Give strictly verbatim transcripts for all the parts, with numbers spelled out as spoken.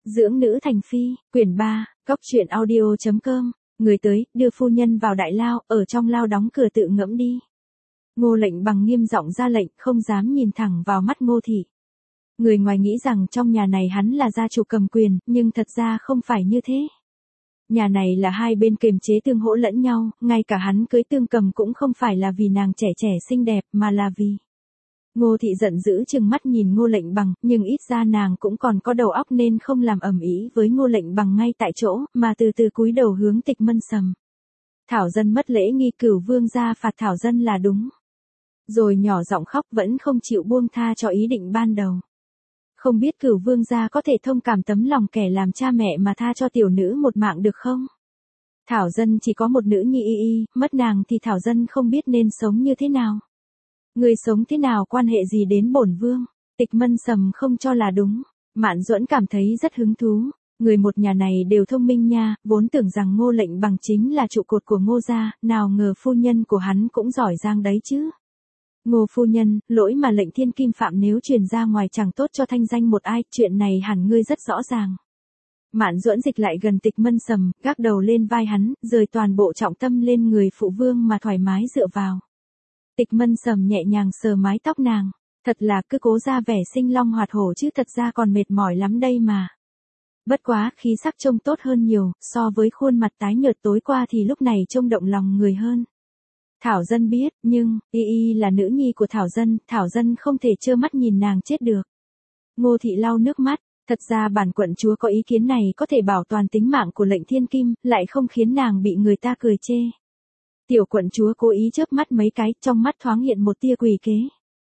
Dưỡng nữ thành phi, quyển ba, góc truyện audio chấm com, người tới, đưa phu nhân vào đại lao, ở trong lao đóng cửa tự ngẫm đi. Ngô Lệnh Bằng nghiêm giọng ra lệnh, không dám nhìn thẳng vào mắt Ngô Thị. Người ngoài nghĩ rằng trong nhà này hắn là gia chủ cầm quyền, nhưng thật ra không phải như thế. Nhà này là hai bên kiềm chế tương hỗ lẫn nhau, ngay cả hắn cưới Tương Cầm cũng không phải là vì nàng trẻ trẻ xinh đẹp mà là vì... Ngô Thị giận dữ chừng mắt nhìn Ngô Lệnh Bằng, nhưng ít ra nàng cũng còn có đầu óc nên không làm ầm ĩ với Ngô Lệnh Bằng ngay tại chỗ, mà từ từ cúi đầu hướng Tịch Mân Sầm. Thảo Dân mất lễ nghi, Cửu Vương gia phạt Thảo Dân là đúng. Rồi nhỏ giọng khóc, vẫn không chịu buông tha cho ý định ban đầu. Không biết Cửu Vương gia có thể thông cảm tấm lòng kẻ làm cha mẹ mà tha cho tiểu nữ một mạng được không? Thảo Dân chỉ có một nữ nhi y y, mất nàng thì Thảo Dân không biết nên sống như thế nào. Người sống thế nào quan hệ gì đến bổn vương? Tịch Mân Sầm không cho là đúng. Mạn Duẫn cảm thấy rất hứng thú. Người một nhà này đều thông minh nha, vốn tưởng rằng Ngô Lệnh Bằng chính là trụ cột của Ngô gia, nào ngờ phu nhân của hắn cũng giỏi giang đấy chứ. Ngô phu nhân, lỗi mà Lệnh Thiên Kim phạm nếu truyền ra ngoài chẳng tốt cho thanh danh một ai, chuyện này hẳn ngươi rất rõ ràng. Mạn Duẫn dịch lại gần Tịch Mân Sầm, gác đầu lên vai hắn, rời toàn bộ trọng tâm lên người phụ vương mà thoải mái dựa vào. Tịch Mân Sầm nhẹ nhàng sờ mái tóc nàng, thật là cứ cố ra vẻ sinh long hoạt hổ chứ thật ra còn mệt mỏi lắm đây mà. Bất quá khí sắc trông tốt hơn nhiều, so với khuôn mặt tái nhợt tối qua thì lúc này trông động lòng người hơn. Thảo Dân biết, nhưng, y y là nữ nhi của Thảo Dân, Thảo Dân không thể trơ mắt nhìn nàng chết được. Ngô Thị lau nước mắt, thật ra bản quận chúa có ý kiến này có thể bảo toàn tính mạng của Lệnh Thiên Kim, lại không khiến nàng bị người ta cười chê. Tiểu quận chúa cố ý chớp mắt mấy cái, trong mắt thoáng hiện một tia quỷ kế.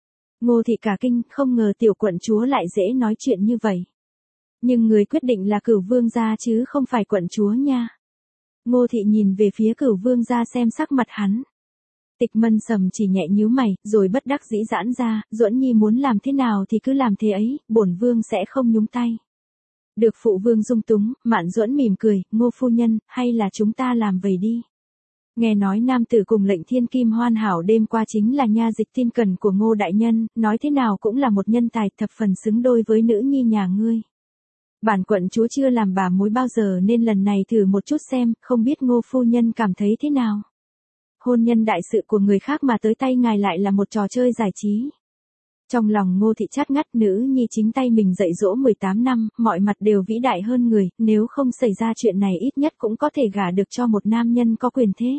Ngô Thị cả kinh, không ngờ tiểu quận chúa lại dễ nói chuyện như vậy. Nhưng người quyết định là Cửu Vương gia chứ không phải quận chúa nha. Ngô Thị nhìn về phía Cửu Vương gia xem sắc mặt hắn. Tịch Mân Sầm chỉ nhẹ nhíu mày, rồi bất đắc dĩ giãn ra, Duẫn Nhi muốn làm thế nào thì cứ làm thế ấy, bổn vương sẽ không nhúng tay. Được phụ vương dung túng, Mạn Duẫn mỉm cười, Ngô phu nhân, hay là chúng ta làm vậy đi. Nghe nói nam tử cùng Lệnh Thiên Kim hoàn hảo đêm qua chính là nha dịch tin cẩn của Ngô đại nhân, nói thế nào cũng là một nhân tài thập phần xứng đôi với nữ nhi nhà ngươi. Bản quận chúa chưa làm bà mối bao giờ nên lần này thử một chút xem, không biết Ngô phu nhân cảm thấy thế nào. Hôn nhân đại sự của người khác mà tới tay ngài lại là một trò chơi giải trí. Trong lòng Ngô Thị chát ngắt, nữ nhi chính tay mình dạy dỗ mười tám năm, mọi mặt đều vĩ đại hơn người, nếu không xảy ra chuyện này ít nhất cũng có thể gả được cho một nam nhân có quyền thế.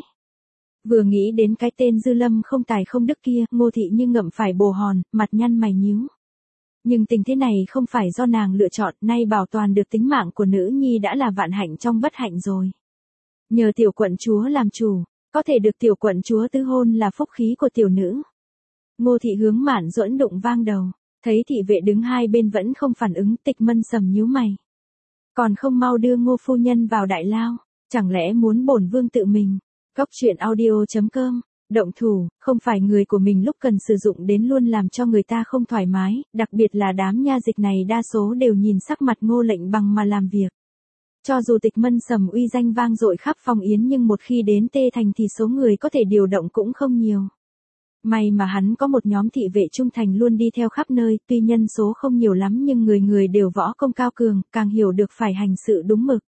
Vừa nghĩ đến cái tên Dư Lâm không tài không đức kia, Ngô Thị như ngậm phải bồ hòn, mặt nhăn mày nhíu. Nhưng tình thế này không phải do nàng lựa chọn, nay bảo toàn được tính mạng của nữ nhi đã là vạn hạnh trong bất hạnh rồi. Nhờ tiểu quận chúa làm chủ, có thể được tiểu quận chúa tứ hôn là phúc khí của tiểu nữ. Ngô Thị hướng Mạn Duẫn đụng vang đầu, thấy thị vệ đứng hai bên vẫn không phản ứng, Tịch Mân Sầm nhíu mày. Còn không mau đưa Ngô phu nhân vào đại lao, chẳng lẽ muốn bổn vương tự mình? Góc truyện audio chấm com, động thủ, không phải người của mình lúc cần sử dụng đến luôn làm cho người ta không thoải mái, đặc biệt là đám nha dịch này đa số đều nhìn sắc mặt Ngô Lệnh Bằng mà làm việc. Cho dù Tịch Mân Sầm uy danh vang dội khắp Phong Yến nhưng một khi đến Tê Thành thì số người có thể điều động cũng không nhiều. May mà hắn có một nhóm thị vệ trung thành luôn đi theo khắp nơi, tuy nhân số không nhiều lắm nhưng người người đều võ công cao cường, càng hiểu được phải hành sự đúng mực.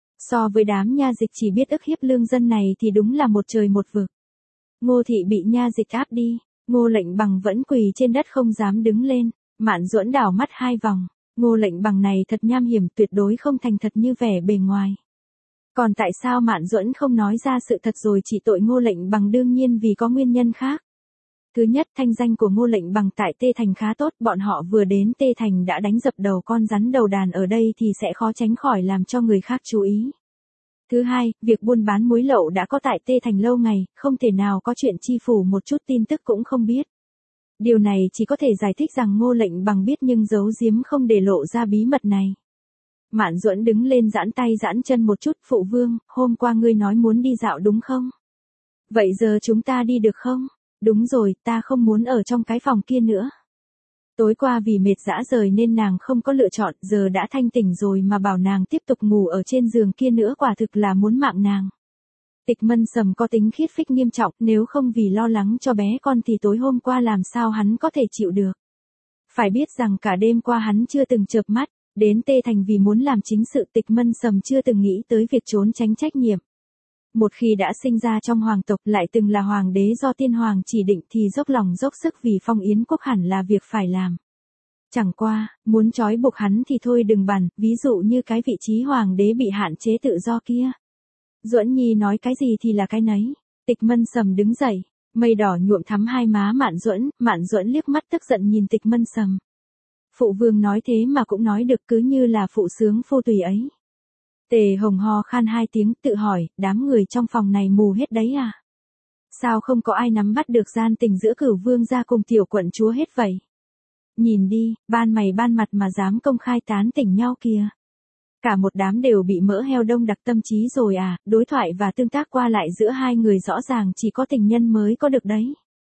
So với đám nha dịch chỉ biết ức hiếp lương dân này thì đúng là một trời một vực. Ngô Thị bị nha dịch áp đi, Ngô Lệnh Bằng vẫn quỳ trên đất không dám đứng lên, Mạn Duẫn đảo mắt hai vòng, Ngô Lệnh Bằng này thật nham hiểm, tuyệt đối không thành thật như vẻ bề ngoài. Còn tại sao Mạn Duẫn không nói ra sự thật rồi chỉ tội Ngô Lệnh Bằng? Đương nhiên vì có nguyên nhân khác. Thứ nhất, thanh danh của Ngô Lệnh Bằng tại Tê Thành khá tốt, bọn họ vừa đến Tê Thành đã đánh dập đầu con rắn đầu đàn ở đây thì sẽ khó tránh khỏi làm cho người khác chú ý. Thứ hai, việc buôn bán muối lậu đã có tại Tê Thành lâu ngày, không thể nào có chuyện chi phủ một chút tin tức cũng không biết. Điều này chỉ có thể giải thích rằng Ngô Lệnh Bằng biết nhưng giấu giếm không để lộ ra bí mật này. Mạn Duẫn đứng lên giãn tay giãn chân một chút, phụ vương, hôm qua ngươi nói muốn đi dạo đúng không? Vậy giờ chúng ta đi được không? Đúng rồi, ta không muốn ở trong cái phòng kia nữa. Tối qua vì mệt dã rời nên nàng không có lựa chọn, giờ đã thanh tỉnh rồi mà bảo nàng tiếp tục ngủ ở trên giường kia nữa quả thực là muốn mạng nàng. Tịch Mân Sầm có tính khiết phích nghiêm trọng, nếu không vì lo lắng cho bé con thì tối hôm qua làm sao hắn có thể chịu được. Phải biết rằng cả đêm qua hắn chưa từng chợp mắt, Đến Tê Thành vì muốn làm chính sự, Tịch Mân Sầm chưa từng nghĩ tới việc trốn tránh trách nhiệm. Một khi đã sinh ra trong hoàng tộc, lại từng là hoàng đế do tiên hoàng chỉ định thì dốc lòng dốc sức vì Phong Yến quốc hẳn là việc phải làm. Chẳng qua, muốn trói buộc hắn thì thôi đừng bàn, ví dụ như cái vị trí hoàng đế bị hạn chế tự do kia. Duẫn Nhi nói cái gì thì là cái nấy. Tịch Mân Sầm đứng dậy, mây đỏ nhuộm thắm hai má Mạn Duẫn, Mạn Duẫn liếc mắt tức giận nhìn Tịch Mân Sầm. Phụ vương nói thế mà cũng nói được, cứ như là phụ sướng phô tùy ấy. Tề Hồng ho khan hai tiếng, tự hỏi, đám người trong phòng này mù hết đấy à? Sao không có ai nắm bắt được gian tình giữa Cửu vương gia cùng tiểu quận chúa hết vậy? Nhìn đi, ban mày ban mặt mà dám công khai tán tỉnh nhau kìa. Cả một đám đều bị mỡ heo đông đặc tâm trí rồi à, đối thoại và tương tác qua lại giữa hai người rõ ràng chỉ có tình nhân mới có được đấy.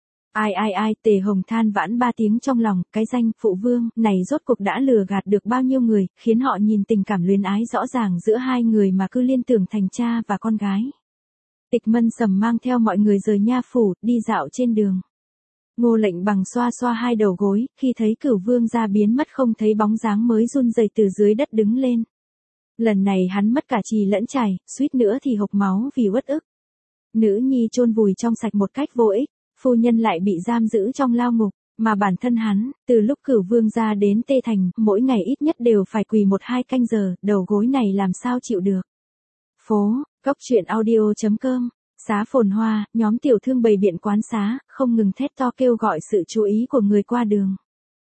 Ai ai ai, Tề Hồng than vãn ba tiếng trong lòng, cái danh phụ vương này rốt cuộc đã lừa gạt được bao nhiêu người, khiến họ nhìn tình cảm luyến ái rõ ràng giữa hai người mà cứ liên tưởng thành cha và con gái. Tịch Mân Sầm mang theo mọi người rời nha phủ, đi dạo trên đường. Ngô Lệnh Bằng xoa xoa hai đầu gối, khi thấy Cửu vương gia biến mất không thấy bóng dáng mới run rẩy từ dưới đất đứng lên. Lần này hắn mất cả trì lẫn chài, suýt nữa thì hộc máu vì uất ức. Nữ nhi chôn vùi trong sạch một cách vô ích, phu nhân lại bị giam giữ trong lao ngục, mà bản thân hắn, từ lúc Cửu vương gia đến Tê Thành, mỗi ngày ít nhất đều phải quỳ một hai canh giờ, đầu gối này làm sao chịu được. Phố, Cốc Truyện Audio chấm com, xá Phồn Hoa, nhóm tiểu thương bày biện quán xá, không ngừng thét to kêu gọi sự chú ý của người qua đường.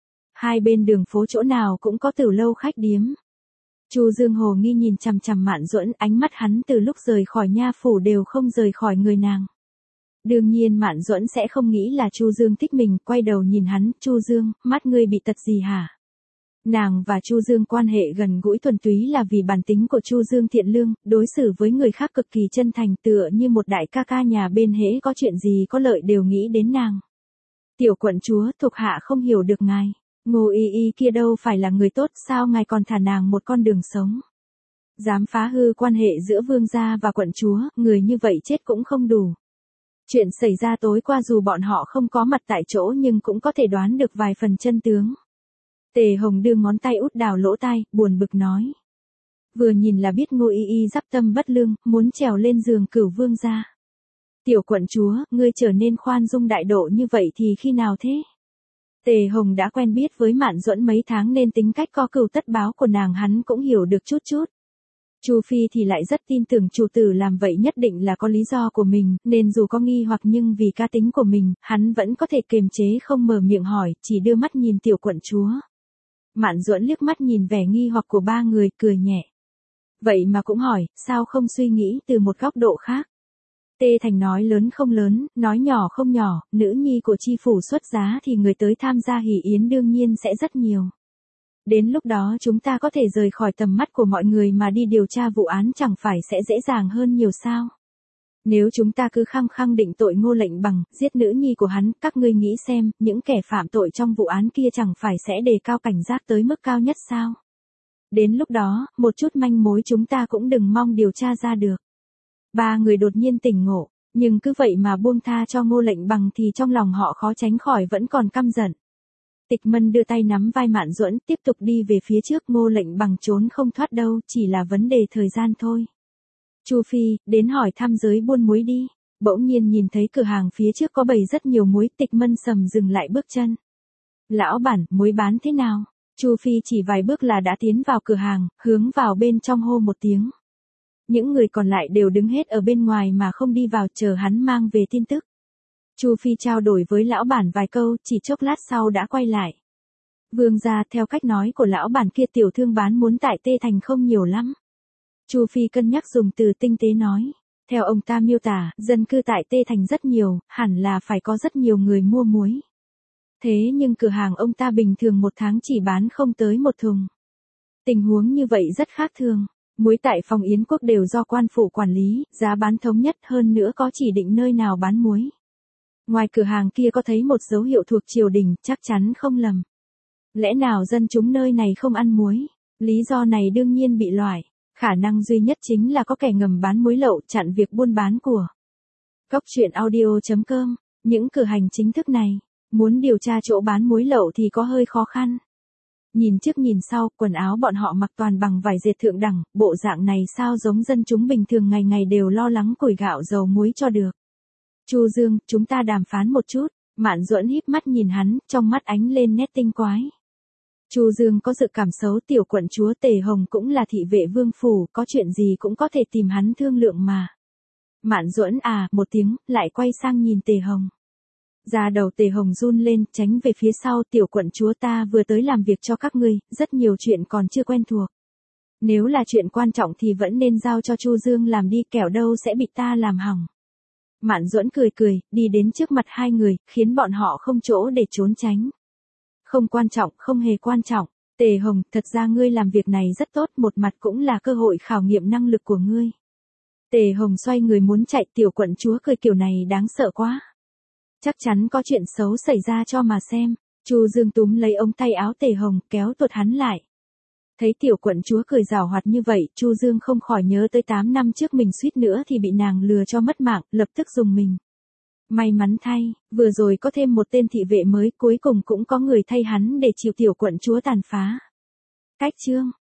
Hai bên đường phố chỗ nào cũng có tiểu lâu khách điếm. Chu Dương hồ nghi nhìn chằm chằm Mạn Duẫn, ánh mắt hắn từ lúc rời khỏi nha phủ đều không rời khỏi người nàng. Đương nhiên Mạn Duẫn sẽ không nghĩ là Chu Dương thích mình, quay đầu nhìn hắn, Chu Dương, mắt ngươi bị tật gì hả? Nàng và Chu Dương quan hệ gần gũi thuần túy là vì bản tính của Chu Dương thiện lương, đối xử với người khác cực kỳ chân thành, tựa như một đại ca ca nhà bên, hễ có chuyện gì có lợi đều nghĩ đến nàng. Tiểu quận chúa, thuộc hạ không hiểu được ngài. Ngô Y Y kia đâu phải là người tốt, sao ngài còn thả nàng một con đường sống? Dám phá hư quan hệ giữa vương gia và quận chúa, người như vậy chết cũng không đủ. Chuyện xảy ra tối qua dù bọn họ không có mặt tại chỗ nhưng cũng có thể đoán được vài phần chân tướng. Tề Hồng đưa ngón tay út đào lỗ tai, buồn bực nói. Vừa nhìn là biết Ngô Y Y dắp tâm bất lương, muốn trèo lên giường Cửu vương gia. Tiểu quận chúa, ngươi trở nên khoan dung đại độ như vậy thì khi nào thế? Tề Hồng đã quen biết với Mạn Duẫn mấy tháng nên tính cách co cừu tất báo của nàng hắn cũng hiểu được chút chút. Chu Phi thì lại rất tin tưởng chủ tử làm vậy nhất định là có lý do của mình, nên dù có nghi hoặc nhưng vì cá tính của mình, hắn vẫn có thể kiềm chế không mở miệng hỏi, chỉ đưa mắt nhìn tiểu quận chúa. Mạn Duẫn liếc mắt nhìn vẻ nghi hoặc của ba người, cười nhẹ. Vậy mà cũng hỏi, sao không suy nghĩ từ một góc độ khác? Tê Thành nói lớn không lớn, nói nhỏ không nhỏ, nữ nhi của chi phủ xuất giá thì người tới tham gia hỷ yến đương nhiên sẽ rất nhiều. Đến lúc đó chúng ta có thể rời khỏi tầm mắt của mọi người mà đi điều tra vụ án chẳng phải sẽ dễ dàng hơn nhiều sao? Nếu chúng ta cứ khăng khăng định tội Ngô Lệnh Bằng, giết nữ nhi của hắn, các ngươi nghĩ xem, những kẻ phạm tội trong vụ án kia chẳng phải sẽ đề cao cảnh giác tới mức cao nhất sao? Đến lúc đó, một chút manh mối chúng ta cũng đừng mong điều tra ra được. Ba người đột nhiên tỉnh ngộ, nhưng cứ vậy mà buông tha cho Ngô Lệnh Bằng thì trong lòng họ khó tránh khỏi vẫn còn căm giận. Tịch Mân đưa tay nắm vai Mạn Duẫn, tiếp tục đi về phía trước, Ngô Lệnh Bằng trốn không thoát đâu, chỉ là vấn đề thời gian thôi. Chu Phi, đến hỏi thăm giới buôn muối đi. Bỗng nhiên nhìn thấy cửa hàng phía trước có bày rất nhiều muối, Tịch Mân Sầm dừng lại bước chân. Lão bản, muối bán thế nào? Chu Phi chỉ vài bước là đã tiến vào cửa hàng, hướng vào bên trong hô một tiếng. Những người còn lại đều đứng hết ở bên ngoài mà không đi vào, chờ hắn mang về tin tức. Chu Phi trao đổi với lão bản vài câu, chỉ chốc lát sau đã quay lại. Vương gia, theo cách nói của lão bản kia, tiểu thương bán muốn tại Tê Thành không nhiều lắm. Chu Phi cân nhắc dùng từ tinh tế nói. Theo ông ta miêu tả, dân cư tại Tê Thành rất nhiều, hẳn là phải có rất nhiều người mua muối. Thế nhưng cửa hàng ông ta bình thường một tháng chỉ bán không tới một thùng. Tình huống như vậy rất khác thường. Muối tại Phong Yến quốc đều do quan phủ quản lý, giá bán thống nhất, hơn nữa có chỉ định nơi nào bán muối. Ngoài cửa hàng kia có thấy một dấu hiệu thuộc triều đình, chắc chắn không lầm. Lẽ nào dân chúng nơi này không ăn muối? Lý do này đương nhiên bị loại. Khả năng duy nhất chính là có kẻ ngầm bán muối lậu, chặn việc buôn bán của. Cốc Truyện Audio chấm com, những cửa hàng chính thức này, muốn điều tra chỗ bán muối lậu thì có hơi khó khăn. Nhìn trước nhìn sau, quần áo bọn họ mặc toàn bằng vải dệt thượng đẳng, bộ dạng này sao giống dân chúng bình thường ngày ngày đều lo lắng củi gạo dầu muối cho được. Chu Dương, chúng ta đàm phán một chút. Mạn Duẫn híp mắt nhìn hắn, trong mắt ánh lên nét tinh quái. Chu Dương có dự cảm xấu, tiểu quận chúa Tề Hồng cũng là thị vệ vương phủ, có chuyện gì cũng có thể tìm hắn thương lượng mà. Mạn Duẫn à, một tiếng, lại quay sang nhìn Tề Hồng. Da đầu Tề Hồng run lên, tránh về phía sau, tiểu quận chúa ta vừa tới làm việc cho các ngươi, rất nhiều chuyện còn chưa quen thuộc. Nếu là chuyện quan trọng thì vẫn nên giao cho Chu Dương làm đi, kẻo đâu sẽ bị ta làm hỏng. Mạn Duẫn cười cười, đi đến trước mặt hai người, khiến bọn họ không chỗ để trốn tránh. Không quan trọng, không hề quan trọng. Tề Hồng, thật ra ngươi làm việc này rất tốt, một mặt cũng là cơ hội khảo nghiệm năng lực của ngươi. Tề Hồng xoay người muốn chạy, tiểu quận chúa cười kiểu này đáng sợ quá. Chắc chắn có chuyện xấu xảy ra cho mà xem. Chu Dương túm lấy ống tay áo Tề Hồng, kéo tuột hắn lại. Thấy tiểu quận chúa cười giảo hoạt như vậy, Chu Dương không khỏi nhớ tới tám năm trước mình suýt nữa thì bị nàng lừa cho mất mạng, lập tức dùng mình. May mắn thay, vừa rồi có thêm một tên thị vệ mới, cuối cùng cũng có người thay hắn để chịu tiểu quận chúa tàn phá. Cách chương